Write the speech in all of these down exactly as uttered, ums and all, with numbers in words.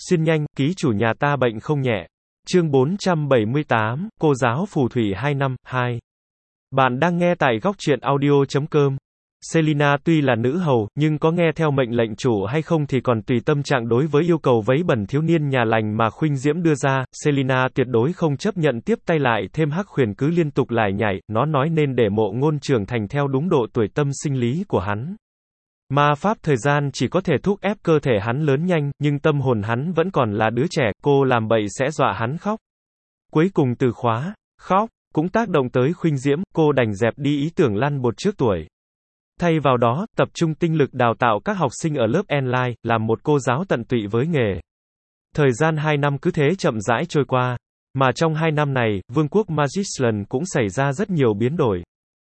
Xuyên nhanh, ký chủ nhà ta bệnh không nhẹ. Chương bốn trăm bảy mươi tám, cô giáo phù thủy hai năm, hai. Bạn đang nghe tại góc truyện audio chấm com. Selina tuy là nữ hầu, nhưng có nghe theo mệnh lệnh chủ hay không thì còn tùy tâm trạng. Đối với yêu cầu vấy bẩn thiếu niên nhà lành mà Khuynh Diễm đưa ra, Selina tuyệt đối không chấp nhận. Tiếp tay lại thêm Hắc Huyền cứ liên tục lải nhải, nó nói nên để Mộ Ngôn trưởng thành theo đúng độ tuổi tâm sinh lý của hắn. Ma pháp thời gian chỉ có thể thúc ép cơ thể hắn lớn nhanh, nhưng tâm hồn hắn vẫn còn là đứa trẻ, cô làm bậy sẽ dọa hắn khóc. Cuối cùng từ khóa, khóc, cũng tác động tới Khuynh Diễm, cô đành dẹp đi ý tưởng lăn bột trước tuổi. Thay vào đó, tập trung tinh lực đào tạo các học sinh ở lớp online, làm một cô giáo tận tụy với nghề. Thời gian hai năm cứ thế chậm rãi trôi qua. Mà trong hai năm này, vương quốc Magicland cũng xảy ra rất nhiều biến đổi.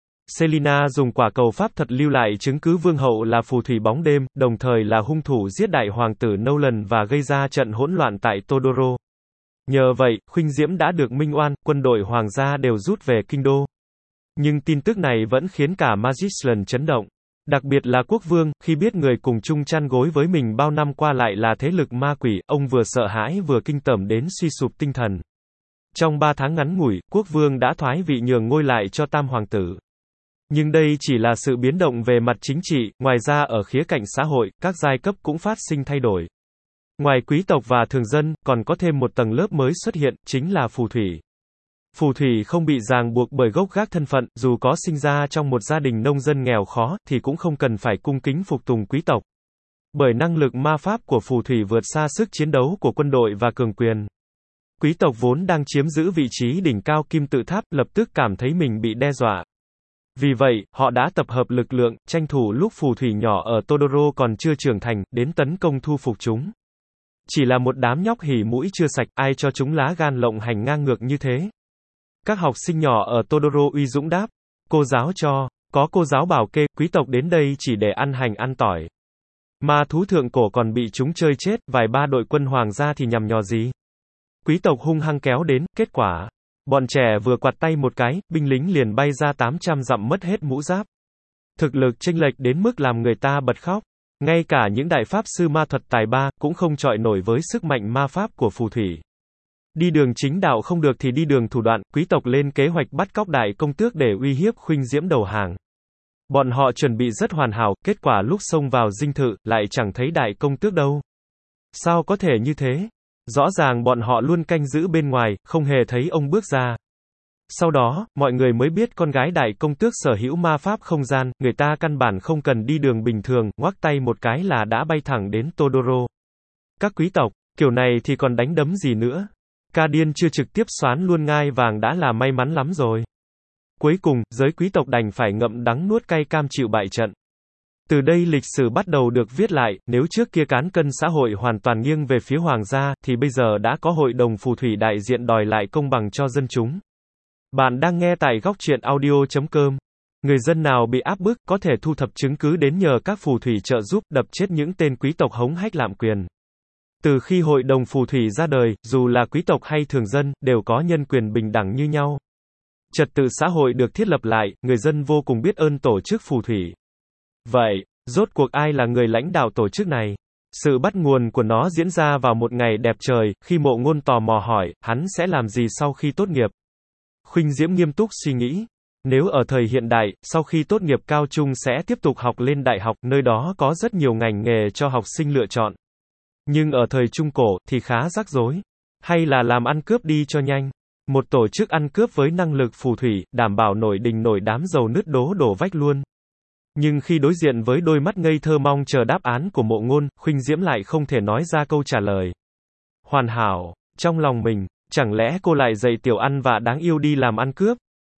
Selina dùng quả cầu pháp thuật lưu lại chứng cứ vương hậu là phù thủy bóng đêm, đồng thời là hung thủ giết đại hoàng tử Nolan và gây ra trận hỗn loạn tại Todoro. Nhờ vậy, Khuynh Diễm đã được minh oan, quân đội hoàng gia đều rút về kinh đô. Nhưng tin tức này vẫn khiến cả Magicland chấn động. Đặc biệt là quốc vương, khi biết người cùng chung chăn gối với mình bao năm qua lại là thế lực ma quỷ, ông vừa sợ hãi vừa kinh tởm đến suy sụp tinh thần. Trong ba tháng ngắn ngủi, quốc vương đã thoái vị nhường ngôi lại cho tam hoàng tử. Nhưng đây chỉ là sự biến động về mặt chính trị, ngoài ra ở khía cạnh xã hội, các giai cấp cũng phát sinh thay đổi. Ngoài quý tộc và thường dân, còn có thêm một tầng lớp mới xuất hiện, chính là phù thủy. Phù thủy không bị ràng buộc bởi gốc gác thân phận, dù có sinh ra trong một gia đình nông dân nghèo khó, thì cũng không cần phải cung kính phục tùng quý tộc. Bởi năng lực ma pháp của phù thủy vượt xa sức chiến đấu của quân đội và cường quyền. Quý tộc vốn đang chiếm giữ vị trí đỉnh cao kim tự tháp, lập tức cảm thấy mình bị đe dọa. Vì vậy, họ đã tập hợp lực lượng, tranh thủ lúc phù thủy nhỏ ở Todoro còn chưa trưởng thành, đến tấn công thu phục chúng. Chỉ là một đám nhóc hỉ mũi chưa sạch, ai cho chúng lá gan lộng hành ngang ngược như thế. Các học sinh nhỏ ở Todoro uy dũng đáp. Cô giáo cho. Có cô giáo bảo kê, quý tộc đến đây chỉ để ăn hành ăn tỏi. Ma thú thượng cổ còn bị chúng chơi chết, vài ba đội quân hoàng gia thì nhằm nhò gì. Quý tộc hung hăng kéo đến, kết quả. Bọn trẻ vừa quạt tay một cái, binh lính liền bay ra tám trăm dặm mất hết mũ giáp. Thực lực chênh lệch đến mức làm người ta bật khóc. Ngay cả những đại pháp sư ma thuật tài ba, cũng không chọi nổi với sức mạnh ma pháp của phù thủy. Đi đường chính đạo không được thì đi đường thủ đoạn, quý tộc lên kế hoạch bắt cóc đại công tước để uy hiếp Khuynh Diễm đầu hàng. Bọn họ chuẩn bị rất hoàn hảo, kết quả lúc xông vào dinh thự, lại chẳng thấy đại công tước đâu. Sao có thể như thế? Rõ ràng bọn họ luôn canh giữ bên ngoài, không hề thấy ông bước ra. Sau đó, mọi người mới biết con gái đại công tước sở hữu ma pháp không gian, người ta căn bản không cần đi đường bình thường, ngoắc tay một cái là đã bay thẳng đến Todoro. Các quý tộc, kiểu này thì còn đánh đấm gì nữa? Ca điên chưa trực tiếp soán luôn ngai vàng đã là may mắn lắm rồi. Cuối cùng, giới quý tộc đành phải ngậm đắng nuốt cay cam chịu bại trận. Từ đây lịch sử bắt đầu được viết lại, nếu trước kia cán cân xã hội hoàn toàn nghiêng về phía hoàng gia, thì bây giờ đã có hội đồng phù thủy đại diện đòi lại công bằng cho dân chúng. Bạn đang nghe tại góc truyện audio chấm com. Người dân nào bị áp bức, có thể thu thập chứng cứ đến nhờ các phù thủy trợ giúp, đập chết những tên quý tộc hống hách lạm quyền. Từ khi hội đồng phù thủy ra đời, dù là quý tộc hay thường dân, đều có nhân quyền bình đẳng như nhau. Trật tự xã hội được thiết lập lại, người dân vô cùng biết ơn tổ chức phù thủy. Vậy, rốt cuộc ai là người lãnh đạo tổ chức này? Sự bắt nguồn của nó diễn ra vào một ngày đẹp trời, khi Mộ Ngôn tò mò hỏi, hắn sẽ làm gì sau khi tốt nghiệp? Khuynh Diễm nghiêm túc suy nghĩ. Nếu ở thời hiện đại, sau khi tốt nghiệp cao trung sẽ tiếp tục học lên đại học, nơi đó có rất nhiều ngành nghề cho học sinh lựa chọn. Nhưng ở thời Trung Cổ, thì khá rắc rối. Hay là làm ăn cướp đi cho nhanh. Một tổ chức ăn cướp với năng lực phù thủy, đảm bảo nổi đình nổi đám dầu nứt đố đổ vách luôn. Nhưng khi đối diện với đôi mắt ngây thơ mong chờ đáp án của Mộ Ngôn, Khuynh Diễm lại không thể nói ra câu trả lời. Hoàn hảo, trong lòng mình, chẳng lẽ cô lại dạy tiểu ăn và đáng yêu đi làm ăn cướp?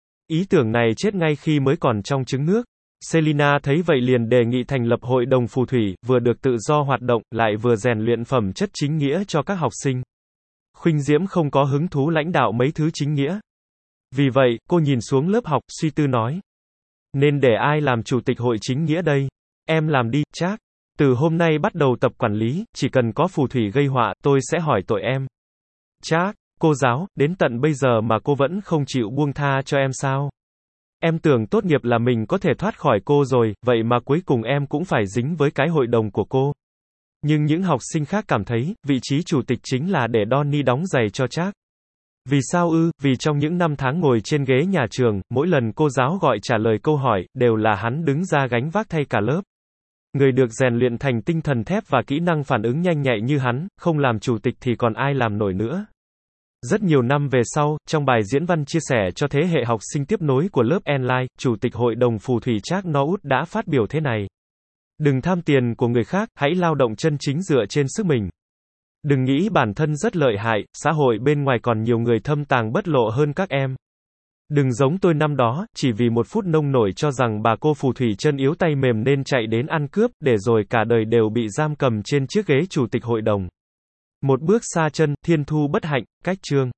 Ý tưởng này chết ngay khi mới còn trong trứng nước. Selina thấy vậy liền đề nghị thành lập hội đồng phù thủy, vừa được tự do hoạt động, lại vừa rèn luyện phẩm chất chính nghĩa cho các học sinh. Khuynh Diễm không có hứng thú lãnh đạo mấy thứ chính nghĩa. Vì vậy, cô nhìn xuống lớp học, suy tư nói. Nên để ai làm chủ tịch hội chính nghĩa đây? Em làm đi, Trác. Từ hôm nay bắt đầu tập quản lý, chỉ cần có phù thủy gây họa, tôi sẽ hỏi tội em. Trác, cô giáo, đến tận bây giờ mà cô vẫn không chịu buông tha cho em sao? Em tưởng tốt nghiệp là mình có thể thoát khỏi cô rồi, vậy mà cuối cùng em cũng phải dính với cái hội đồng của cô. Nhưng những học sinh khác cảm thấy, vị trí chủ tịch chính là để Donnie đóng giày cho Trác. Vì sao ư? Vì trong những năm tháng ngồi trên ghế nhà trường, mỗi lần cô giáo gọi trả lời câu hỏi, đều là hắn đứng ra gánh vác thay cả lớp. Người được rèn luyện thành tinh thần thép và kỹ năng phản ứng nhanh nhạy như hắn, không làm chủ tịch thì còn ai làm nổi nữa. Rất nhiều năm về sau, trong bài diễn văn chia sẻ cho thế hệ học sinh tiếp nối của lớp Enline, Chủ tịch Hội đồng Phù thủy Trác Norwood đã phát biểu thế này. Đừng tham tiền của người khác, hãy lao động chân chính dựa trên sức mình. Đừng nghĩ bản thân rất lợi hại, xã hội bên ngoài còn nhiều người thâm tàng bất lộ hơn các em. Đừng giống tôi năm đó, chỉ vì một phút nông nổi cho rằng bà cô phù thủy chân yếu tay mềm nên chạy đến ăn cướp, để rồi cả đời đều bị giam cầm trên chiếc ghế chủ tịch hội đồng. Một bước xa chân, thiên thu bất hạnh, cách chương.